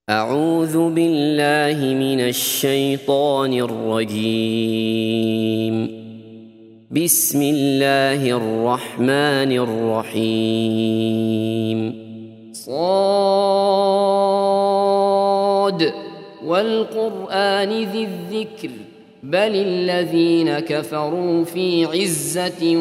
أعوذ بالله من الشيطان الرجيم. بسم الله الرحمن الرحيم. صاد والقرآن ذي الذكر بل الذين كفروا في عزة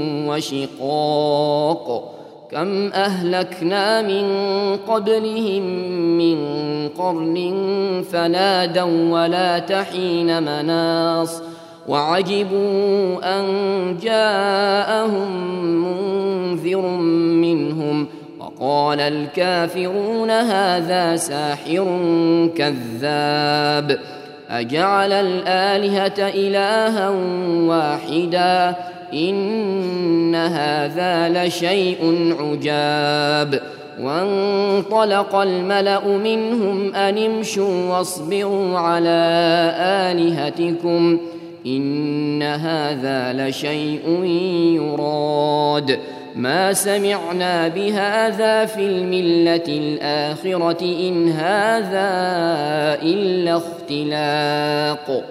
وشقاق. كم أهلكنا من قبلهم من قرن فنادوا ولا تحين مناص وعجبوا أن جاءهم منذر منهم وقال الكافرون هذا ساحر كذاب. أجعل الآلهة إلها واحدا إن هذا لشيء عجاب. وانطلق الملأ منهم أن امشوا واصبروا على آلهتكم إن هذا لشيء يراد. ما سمعنا بهذا في الملة الآخرة إن هذا إلا اختلاق.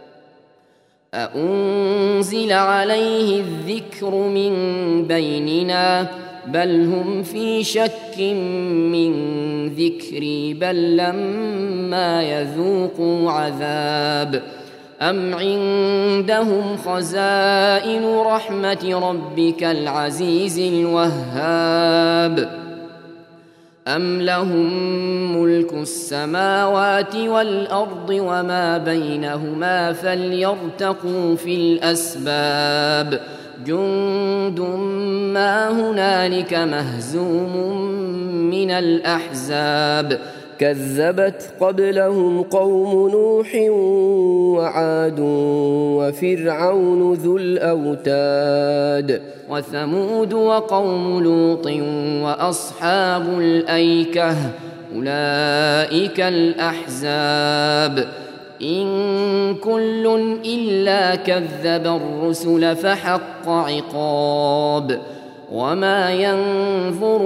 أأنزل عليه الذكر من بيننا بل هم في شك من ذكري بل لما يذوقوا عذاب. أم عندهم خزائن رحمة ربك العزيز الوهاب أم لهم ملك السماوات والأرض وما بينهما فليرتقوا في الأسباب. جند ما هنالك مهزوم من الأحزاب. كذبت قبلهم قوم نوح وعاد وفرعون ذو الأوتاد وثمود وقوم لوط وأصحاب الأيكة أولئك الأحزاب. إن كل إلا كذب الرسل فحق عقاب. وما ينظر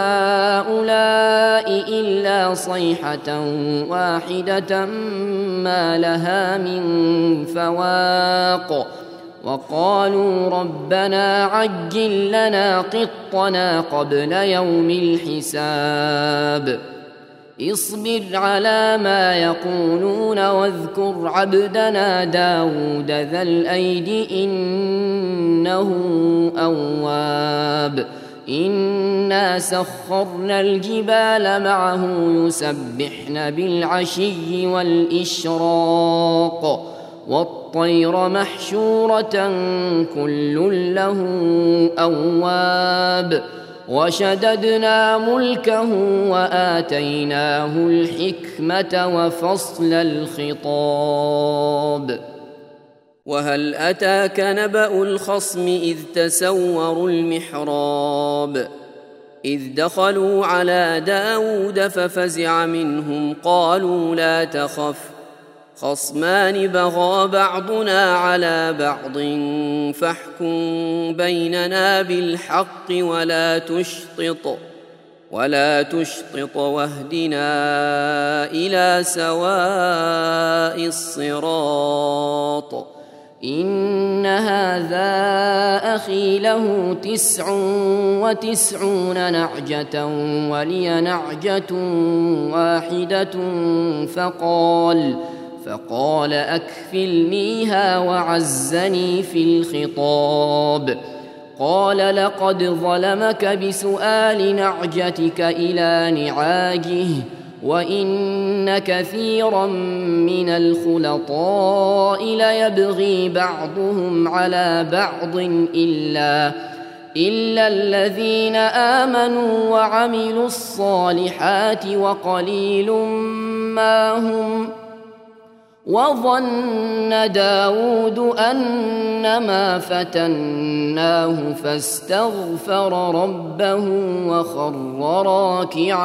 هؤلاء إلا صيحة واحدة ما لها من فواق. وقالوا ربنا عجل لنا قطنا قبل يوم الحساب. اصبر على ما يقولون واذكر عبدنا داود ذا الأيد إنه أواب. إنا سخرنا الجبال معه يسبحن بالعشي والإشراق والطير محشورة كل له أواب. وشددنا ملكه وآتيناه الحكمة وفصل الخطاب. وهل أتاك نبأ الخصم إذ تسوروا المحراب إذ دخلوا على داود ففزع منهم قالوا لا تخف خصمان بغى بعضنا على بعض فاحكم بيننا بالحق ولا تشطط واهدنا إلى سواء الصراط. إن هذا أخي له 99 نعجة ولي نعجة واحدة فقال أكفلنيها وعزني في الخطاب. قال لقد ظلمك بسؤال نعجتك إلى نعاجه وإن كثيرا من الخلطاء ليبغي بعضهم على بعض إلا الذين آمنوا وعملوا الصالحات وقليل ما هم. وظن داود أنما فتناه فاستغفر ربه وخر راكعا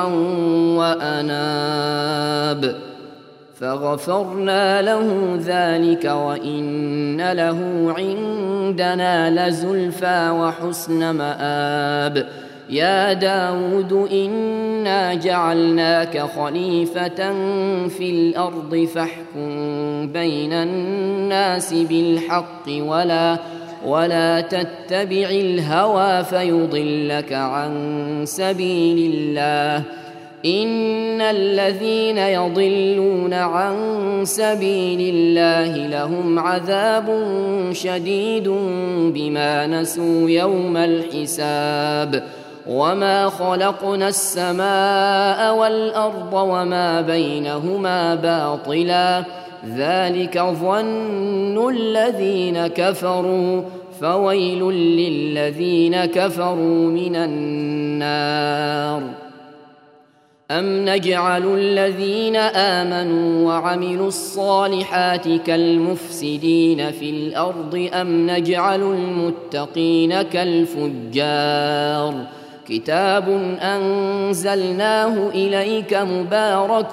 وأناب فغفرنا له ذلك وإن له عندنا لزلفى وحسن مآب. يا داود إنا جعلناك خليفة في الأرض فاحكم بين الناس بالحق ولا تتبع الهوى فيضلك عن سبيل الله إن الذين يضلون عن سبيل الله لهم عذاب شديد بما نسوا يوم الحساب وما خلقنا السماء والأرض وما بينهما باطلا ذلك ظن الذين كفروا فويل للذين كفروا من النار أم نجعل الذين آمنوا وعملوا الصالحات كالمفسدين في الأرض أم نجعل المتقين كالفجار كتاب أنزلناه إليك مبارك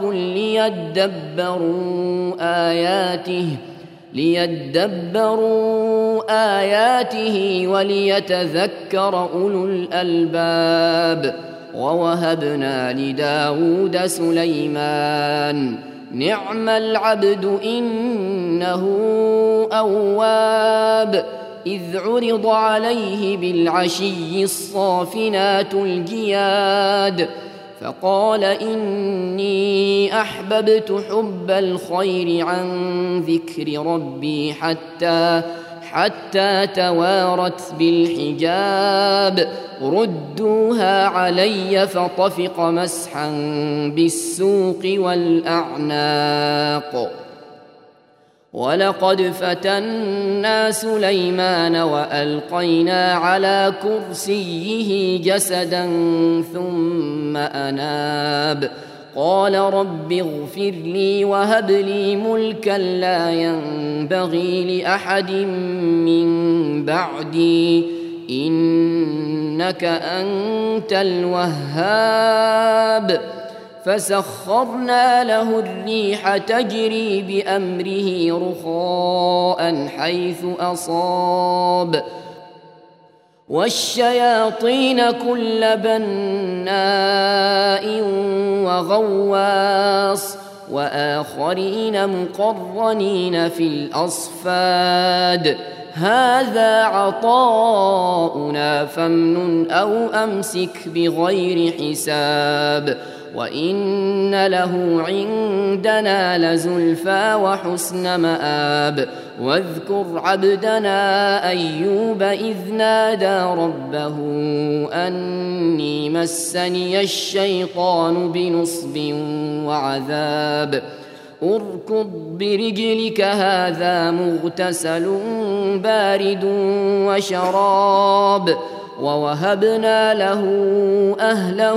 ليدبروا آياته وليتذكر أولو الألباب ووهبنا لداود سليمان نعم العبد إنه أواب إذ عرض عليه بالعشي الصافنات الجياد فقال إني أحببت حب الخير عن ذكر ربي حتى توارت بالحجاب ردوها علي فطفق مسحا بالسوق والأعناق ولقد فتنا سليمان وألقينا على كرسيه جسدا ثم أناب قال رب اغفر لي وهب لي ملكا لا ينبغي لأحد من بعدي إنك أنت الوهاب فسخرنا له الريح تجري بأمره رخاء حيث أصاب والشياطين كل بناء وغواص وآخرين مقرنين في الأصفاد هذا عطاؤنا فامنن أو أمسك بغير حساب وإن له عندنا لزلفى وحسن مآب واذكر عبدنا أيوب إذ نادى ربه أني مسني الشيطان بنصب وعذاب اركض برجلك هذا مغتسل بارد وشراب ووهبنا له أهله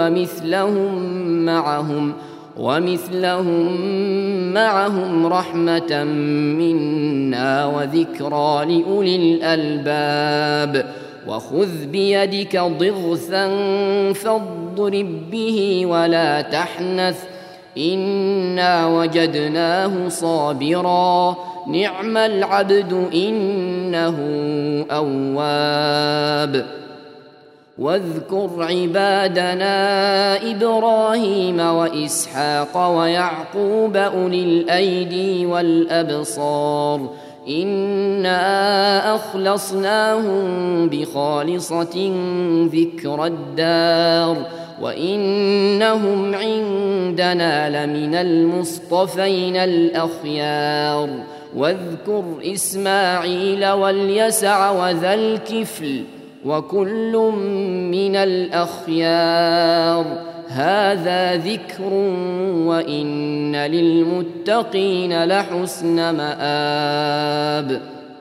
ومثلهم معهم رحمة منا وذكرى لأولي الألباب وخذ بيدك ضغثا فاضرب به ولا تحنث إنا وجدناه صابرا نعم العبد إنه أواب واذكر عبادنا إبراهيم وإسحاق ويعقوب أولي الأيدي والأبصار إنا أخلصناهم بخالصة ذكر الدار وإنهم عندنا لمن المصطفين الأخيار واذكر إسماعيل واليسع وذا الكفل وكل من الأخيار هذا ذكر وإن للمتقين لحسن مآب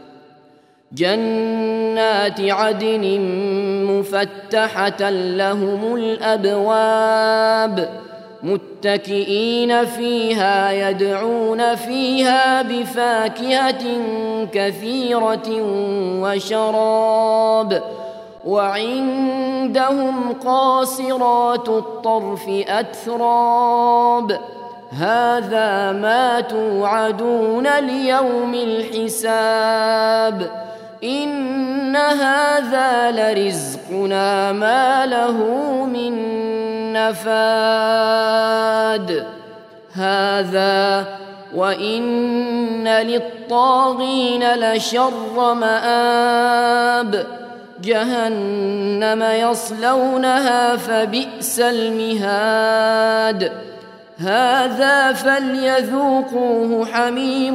جنات عدن مفتحة لهم الأبواب متكئين فيها يدعون فيها بفاكهة كثيرة وشراب وعندهم قاصرات الطرف أتراب هذا ما توعدون ليوم الحساب إن هذا لرزقنا ما له من نفاد هذا وإن للطاغين لشر مآب جهنم يصلونها فبئس المهاد هذا فليذوقوه حميم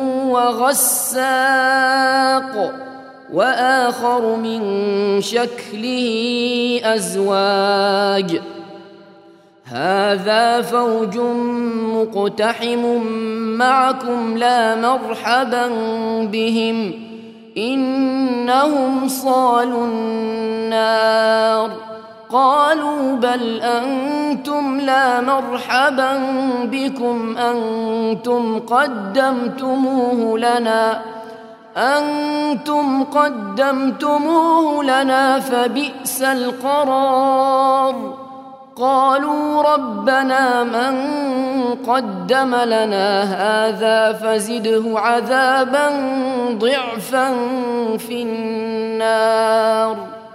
وغساق وآخر من شكله أزواج هذا فوج مقتحم معكم لا مرحبا بهم إنهم صالوا النار قالوا بل أنتم لا مرحبا بكم أنتم قدمتموه لنا فبئس القرار قالوا ربنا من قدم لنا هذا فزده عذابا ضعفا في النار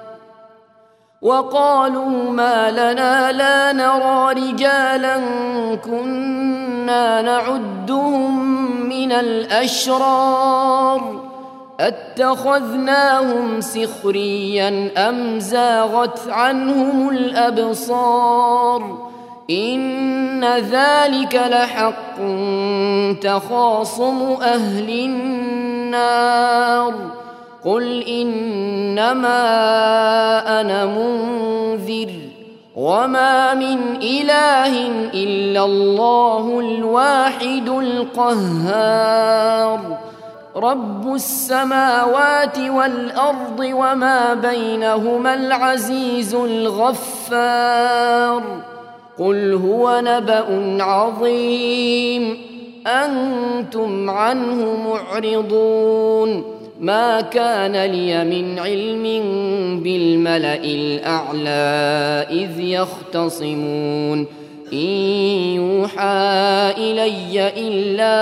وقالوا ما لنا لا نرى رجالا كنا نعدهم من الأشرار اتخذناهم سخريا أم زاغت عنهم الأبصار إن ذلك لحق تخاصم أهل النار قل إنما أنا منذر وما من إله إلا الله الواحد القهار رب السماوات والأرض وما بينهما العزيز الغفار قل هو نبأ عظيم أنتم عنه معرضون ما كان لي من علم بالملأ الأعلى إذ يختصمون إن يوحى إلي إلا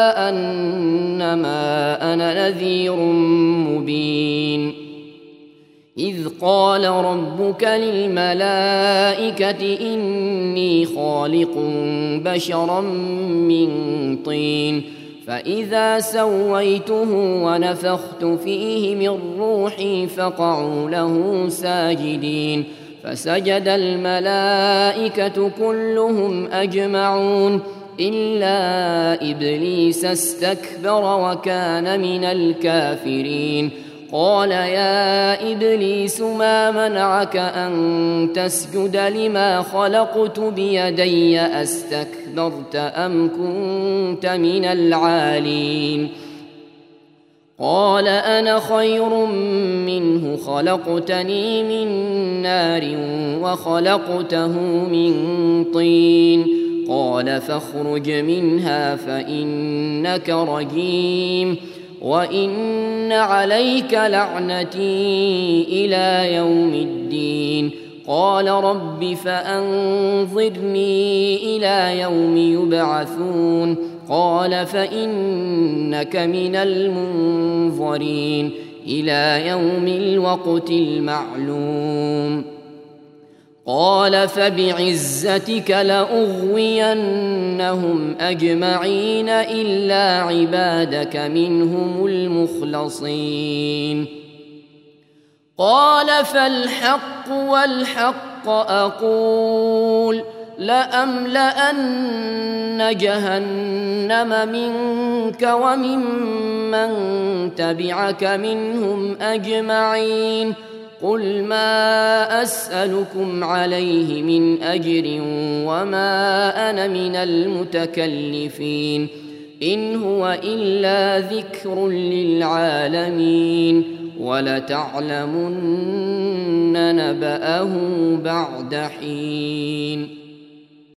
أنما أنا نذير مبين إذ قال ربك للملائكة إني خالق بشرا من طين فإذا سويته ونفخت فيه من روحي فقعوا له ساجدين فسجد الملائكة كلهم أجمعون إلا إبليس استكبر وكان من الكافرين قال يا إبليس ما منعك أن تسجد لما خلقت بيدي أستكبرت أم كنت من العالين قال أنا خير منه خلقتني من نار وخلقته من طين قال فاخرج منها فإنك رجيم وإن عليك لعنتي إلى يوم الدين قال رب فأنظرني إلى يوم يبعثون قال فإنك من المنظرين إلى يوم الوقت المعلوم قال فبعزتك لأغوينهم أجمعين إلا عبادك منهم المخلصين قال فالحق والحق أقول لأملأن جهنم منك وممن تبعك منهم أجمعين قل ما أسألكم عليه من أجر وما أنا من المتكلفين إن هو إلا ذكر للعالمين ولتعلمن نبأه بعد حين